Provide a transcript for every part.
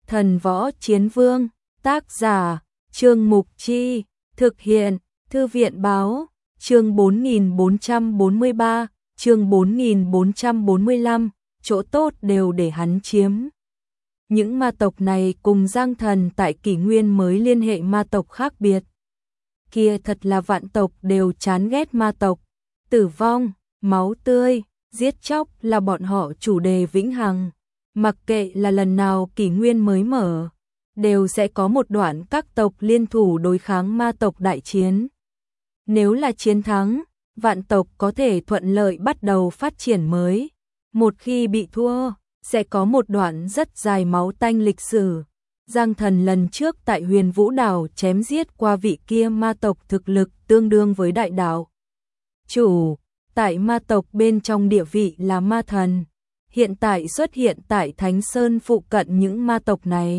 Thần Võ Chiến Vương, tác giả, Trương Mục Chi, thực hiện, Thư viện báo, chương 4443, chương 4445, chỗ tốt đều để hắn chiếm. Những ma tộc này cùng Giang Thần tại kỷ nguyên mới liên hệ ma tộc khác biệt. Kia thật là vạn tộc đều chán ghét ma tộc, tử vong, máu tươi, giết chóc là bọn họ chủ đề vĩnh hằng. Mặc kệ là lần nào kỷ nguyên mới mở, đều sẽ có một đoạn các tộc liên thủ đối kháng ma tộc đại chiến. Nếu là chiến thắng, vạn tộc có thể thuận lợi bắt đầu phát triển mới. Một khi bị thua, sẽ có một đoạn rất dài máu tanh lịch sử. Giang Thần lần trước tại Huyền Vũ Đảo chém giết qua vị kia ma tộc thực lực tương đương với đại đạo chủ, tại ma tộc bên trong địa vị là ma thần. Hiện tại xuất hiện tại Thánh Sơn phụ cận những ma tộc này,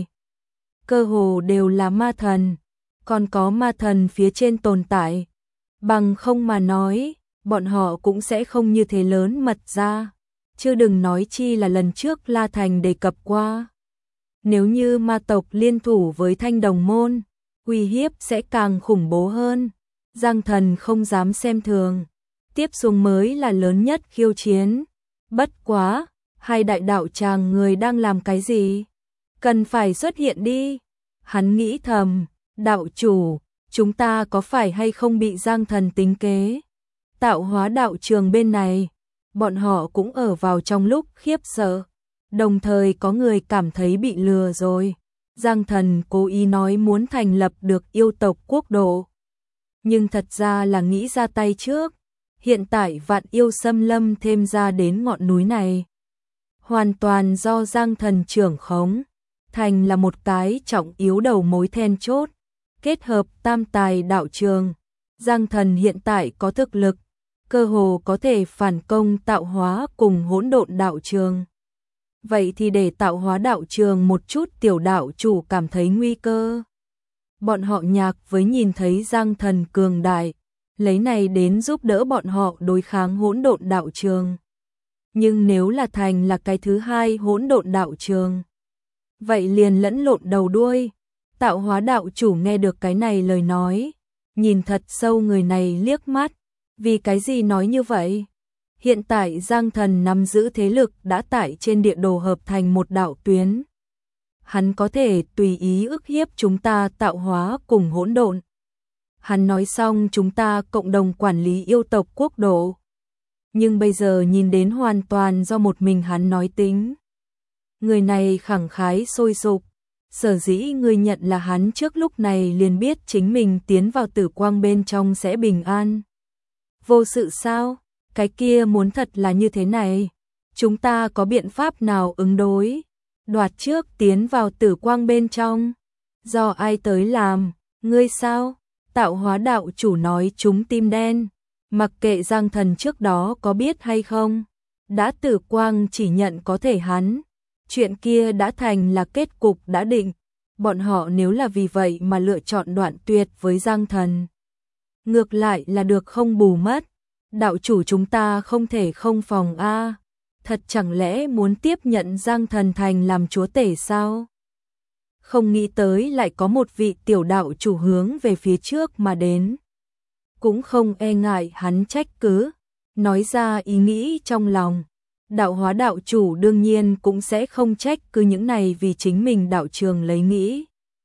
cơ hồ đều là ma thần, còn có ma thần phía trên tồn tại. Bằng không mà nói, bọn họ cũng sẽ không như thế lớn mật ra, chứ đừng nói chi là lần trước La Thành đề cập qua. Nếu như ma tộc liên thủ với Thanh Đồng Môn, uy hiếp sẽ càng khủng bố hơn. Giang Thần không dám xem thường, tiếp xuống mới là lớn nhất khiêu chiến. Bất quá, hai đại đạo tràng người đang làm cái gì? Cần phải xuất hiện đi. Hắn nghĩ thầm, đạo chủ, chúng ta có phải hay không bị Giang Thần tính kế? Tạo hóa đạo trường bên này, bọn họ cũng ở vào trong lúc khiếp sợ. Đồng thời có người cảm thấy bị lừa rồi. Giang Thần cố ý nói muốn thành lập được yêu tộc quốc độ, nhưng thật ra là nghĩ ra tay trước. Hiện tại vạn yêu xâm lâm thêm ra đến ngọn núi này, hoàn toàn do Giang Thần trưởng khống. Thành là một cái trọng yếu đầu mối then chốt, kết hợp tam tài đạo trường. Giang Thần hiện tại có thực lực, cơ hồ có thể phản công tạo hóa cùng hỗn độn đạo trường. Vậy thì để tạo hóa đạo trường một chút tiểu đạo chủ cảm thấy nguy cơ. Bọn họ nhạc với nhìn thấy Giang Thần cường đại, lấy này đến giúp đỡ bọn họ đối kháng hỗn độn đạo trường. Nhưng nếu là thành là cái thứ hai hỗn độn đạo trường, vậy liền lẫn lộn đầu đuôi. Tạo hóa đạo chủ nghe được cái này lời nói, nhìn thật sâu người này liếc mắt. Vì cái gì nói như vậy? Hiện tại Giang Thần nắm giữ thế lực đã tại trên địa đồ hợp thành một đạo tuyến. Hắn có thể tùy ý ức hiếp chúng ta tạo hóa cùng hỗn độn. Hắn nói xong chúng ta cộng đồng quản lý yêu tộc quốc độ. Nhưng bây giờ nhìn đến hoàn toàn do một mình hắn nói tính. Người này khẳng khái sôi sục. Sở dĩ người nhận là hắn trước lúc này liền biết chính mình tiến vào tử quang bên trong sẽ bình an vô sự sao? Cái kia muốn thật là như thế này, chúng ta có biện pháp nào ứng đối? Đoạt trước tiến vào tử quang bên trong, do ai tới làm? Ngươi sao? Tạo hóa đạo chủ nói chúng tim đen. Mặc kệ Giang Thần trước đó có biết hay không, đã tử quang chỉ nhận có thể hắn. Chuyện kia đã thành là kết cục đã định. Bọn họ nếu là vì vậy mà lựa chọn đoạn tuyệt với Giang Thần, ngược lại là được không bù mất. Đạo chủ chúng ta không thể không phòng a. Thật chẳng lẽ muốn tiếp nhận Giang Thần thành làm chúa tể sao? Không nghĩ tới lại có một vị tiểu đạo chủ hướng về phía trước mà đến. Cũng không e ngại hắn trách cứ, nói ra ý nghĩ trong lòng. Đạo hóa đạo chủ đương nhiên cũng sẽ không trách cứ những này vì chính mình đạo trường lấy nghĩ.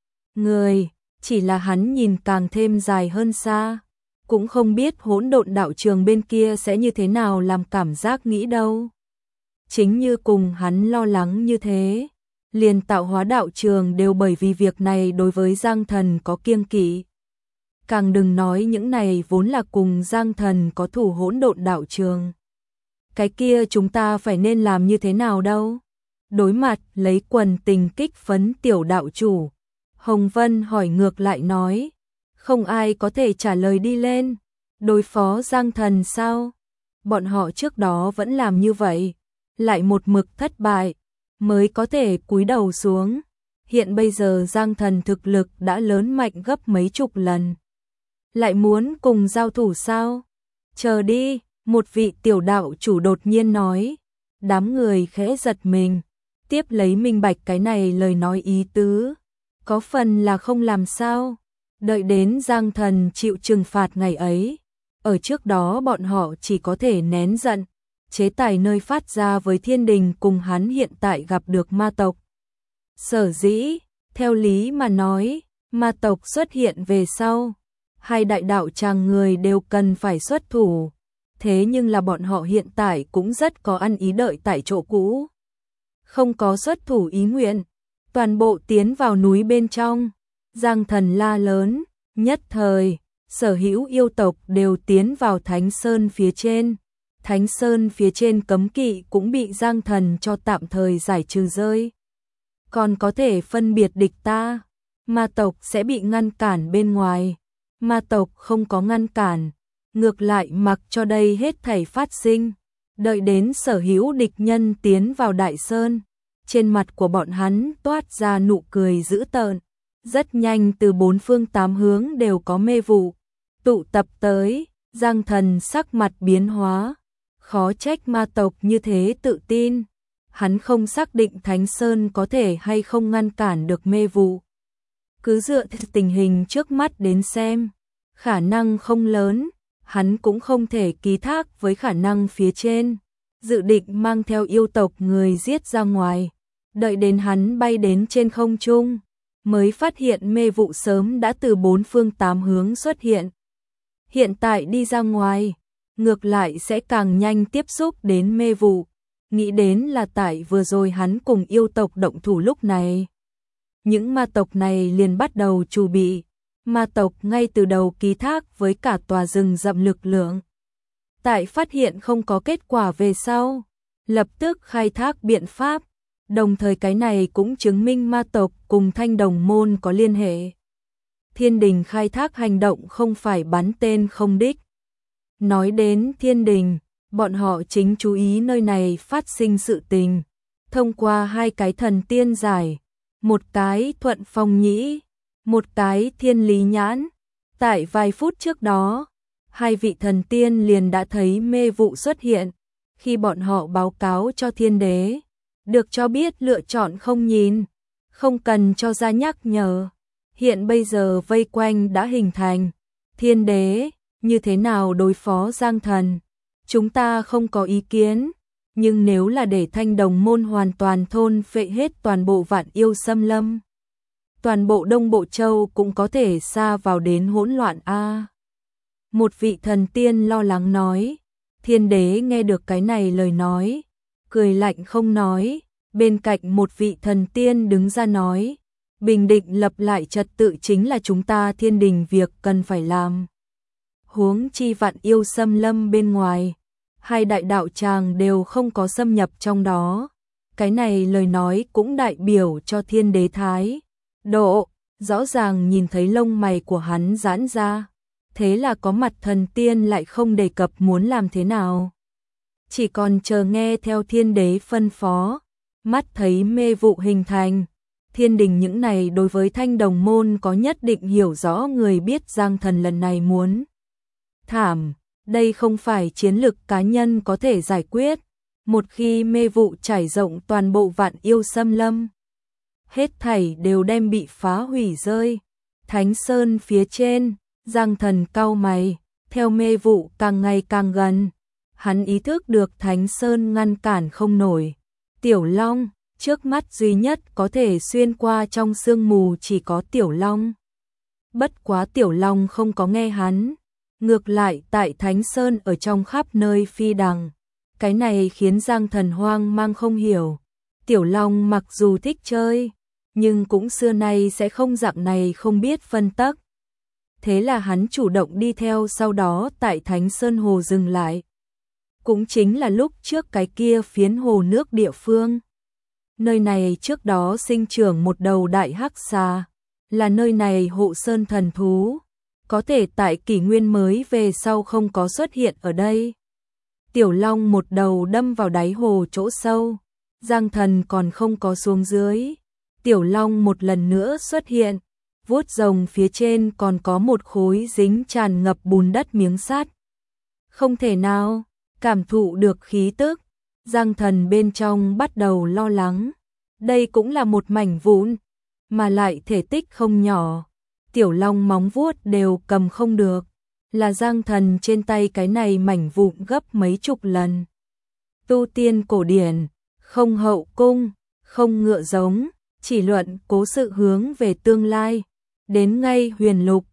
Người, chỉ là hắn nhìn càng thêm dài hơn xa. Cũng không biết hỗn độn đạo trường bên kia sẽ như thế nào làm cảm giác nghĩ đâu. Chính như cùng hắn lo lắng như thế, liền tạo hóa đạo trường đều bởi vì việc này đối với Giang Thần có kiêng kỵ. Càng đừng nói những này vốn là cùng Giang Thần có thủ hỗn độn đạo trường. Cái kia chúng ta phải nên làm như thế nào đâu? Đối mặt lấy quần tình kích phấn tiểu đạo chủ, Hồng Vân hỏi ngược lại nói. Không ai có thể trả lời đi lên. Đối phó Giang Thần sao? Bọn họ trước đó vẫn làm như vậy, lại một mực thất bại, mới có thể cúi đầu xuống. Hiện bây giờ Giang Thần thực lực đã lớn mạnh gấp mấy chục lần. Lại muốn cùng giao thủ sao? Chờ đi, một vị tiểu đạo chủ đột nhiên nói. Đám người khẽ giật mình. tiếp lấy minh bạch cái này lời nói ý tứ, có phần là không làm sao, đợi đến Giang Thần chịu trừng phạt ngày ấy, ở trước đó bọn họ chỉ có thể nén giận, chế tài nơi phát ra với thiên đình cùng hắn hiện tại gặp được ma tộc. Sở dĩ, theo lý mà nói, ma tộc xuất hiện về sau, hai đại đạo tràng người đều cần phải xuất thủ, thế nhưng là bọn họ hiện tại cũng rất có ăn ý đợi tại chỗ cũ. Không có xuất thủ ý nguyện, toàn bộ tiến vào núi bên trong, Giang Thần la lớn, nhất thời, sở hữu yêu tộc đều tiến vào Thánh Sơn phía trên. Thánh Sơn phía trên cấm kỵ cũng bị Giang Thần cho tạm thời giải trừ rơi. Còn có thể phân biệt địch ta, ma tộc sẽ bị ngăn cản bên ngoài. Ma tộc không có ngăn cản, ngược lại mặc cho đây hết thảy phát sinh. Đợi đến sở hữu địch nhân tiến vào Đại Sơn, trên mặt của bọn hắn toát ra nụ cười dữ tợn. Rất nhanh từ bốn phương tám hướng đều có mê vụ tụ tập tới, Giang Thần sắc mặt biến hóa. Khó trách ma tộc như thế tự tin, hắn không xác định Thánh Sơn có thể hay không ngăn cản được mê vụ. Cứ dựa theo tình hình trước mắt đến xem, khả năng không lớn, hắn cũng không thể ký thác với khả năng phía trên, dự định mang theo yêu tộc người giết ra ngoài, đợi đến hắn bay đến trên không trung, mới phát hiện mê vụ sớm đã từ bốn phương tám hướng xuất hiện. Hiện tại đi ra ngoài, ngược lại sẽ càng nhanh tiếp xúc đến mê vụ, nghĩ đến là tại vừa rồi hắn cùng yêu tộc động thủ lúc này. Những ma tộc này liền bắt đầu chuẩn bị, ma tộc ngay từ đầu ký thác với cả tòa rừng rậm lực lượng. Tại phát hiện không có kết quả về sau, lập tức khai thác biện pháp, đồng thời cái này cũng chứng minh ma tộc cùng Thanh Đồng Môn có liên hệ. Thiên đình khai thác hành động không phải bắn tên không đích. Nói đến thiên đình, bọn họ chính chú ý nơi này phát sinh sự tình, thông qua hai cái thần tiên giải, một cái Thuận Phong Nhĩ, một cái Thiên Lý Nhãn. Tại vài phút trước đó, hai vị thần tiên liền đã thấy mê vụ xuất hiện, khi bọn họ báo cáo cho thiên đế, được cho biết lựa chọn không nhìn, không cần cho ra nhắc nhở. Hiện bây giờ vây quanh đã hình thành, thiên đế, như thế nào đối phó Giang Thần? Chúng ta không có ý kiến, nhưng nếu là để Thanh Đồng Môn hoàn toàn thôn phệ hết toàn bộ Vạn Yêu Xâm Lâm, toàn bộ Đông Bộ Châu cũng có thể sa vào đến hỗn loạn a. Một vị thần tiên lo lắng nói, thiên đế nghe được cái này lời nói, cười lạnh không nói, bên cạnh một vị thần tiên đứng ra nói, bình định lập lại trật tự chính là chúng ta thiên đình việc cần phải làm. Huống chi Vạn Yêu Xâm Lâm bên ngoài, hai đại đạo tràng đều không có xâm nhập trong đó. Cái này lời nói cũng đại biểu cho thiên đế thái độ, rõ ràng nhìn thấy lông mày của hắn giãn ra. Thế là có mặt thần tiên lại không đề cập muốn làm thế nào. Chỉ còn chờ nghe theo thiên đế phân phó, mắt thấy mê vụ hình thành. Thiên đình những này đối với Thanh Đồng Môn có nhất định hiểu rõ người biết Giang Thần lần này muốn thảm, đây không phải chiến lực cá nhân có thể giải quyết. Một khi mê vụ trải rộng toàn bộ Vạn Yêu Xâm Lâm, hết thảy đều đem bị phá hủy rơi. Thánh Sơn phía trên, Giang Thần cau mày, theo mê vụ càng ngày càng gần, hắn ý thức được Thánh Sơn ngăn cản không nổi. Tiểu Long, trước mắt duy nhất có thể xuyên qua trong sương mù chỉ có Tiểu Long. Bất quá Tiểu Long không có nghe hắn, ngược lại tại Thánh Sơn ở trong khắp nơi phi đằng. Cái này khiến Giang Thần hoang mang không hiểu. Tiểu Long mặc dù thích chơi, nhưng cũng xưa nay sẽ không dạng này không biết phân tắc. Thế là hắn chủ động đi theo, sau đó tại Thánh Sơn Hồ dừng lại. Cũng chính là lúc trước cái kia phiến hồ nước địa phương. Nơi này trước đó sinh trưởng một đầu đại hắc xà, là nơi này hộ sơn thần thú, có thể tại kỷ nguyên mới về sau không có xuất hiện ở đây. Tiểu Long một đầu đâm vào đáy hồ chỗ sâu, Giang Thần còn không có xuống dưới. Tiểu Long một lần nữa xuất hiện, vuốt rồng phía trên còn có một khối dính tràn ngập bùn đất miếng sắt. Không thể nào, cảm thụ được khí tức, Giang Thần bên trong bắt đầu lo lắng. Đây cũng là một mảnh vụn, mà lại thể tích không nhỏ. Tiểu Long móng vuốt đều cầm không được, là Giang Thần trên tay cái này mảnh vụn gấp mấy chục lần. Tu tiên cổ điển, không hậu cung, không ngựa giống, chỉ luận cố sự hướng về tương lai. Đến ngay huyền lục,